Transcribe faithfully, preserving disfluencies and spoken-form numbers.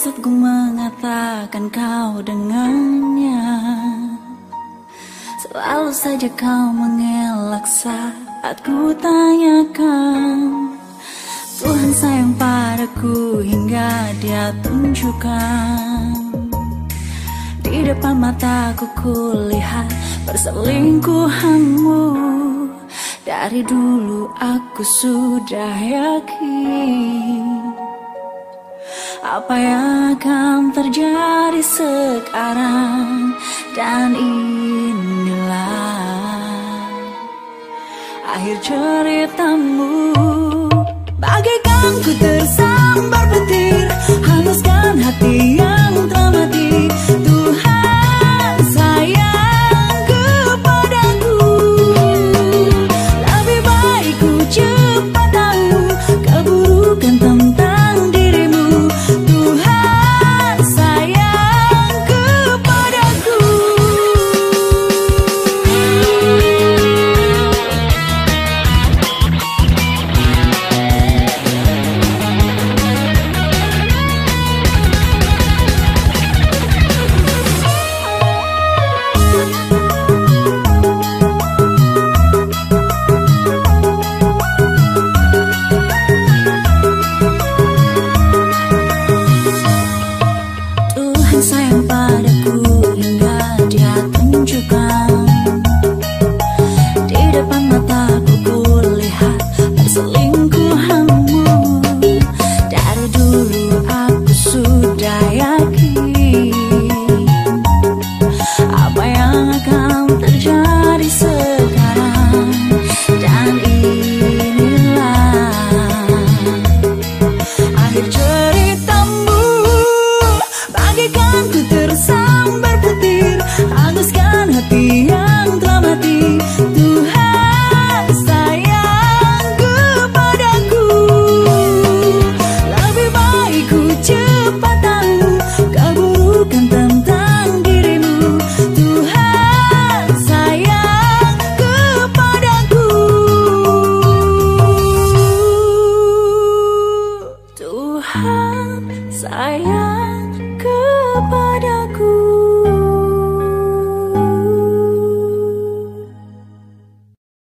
saat ku mengatakan kau dengannya. Selalu saja kau mengelak saat ku tanyakan. Tuhan sayang padaku hingga Dia tunjukkan. Di depan mataku kulihat perselingkuhanmu. Dari dulu aku sudah yakin apa yang akan terjadi sekarang. Dan inilah akhir ceritamu. Bagaikan ku tersambar petir, hanuskan hati yang telah mati. Tuhan sayang kepadaku, lebih baik ku cepat tahu keburukan tentang dirimu. Tuhan sayang kepadaku. Tuhan sayang padaku hingga Dia tunjukkan.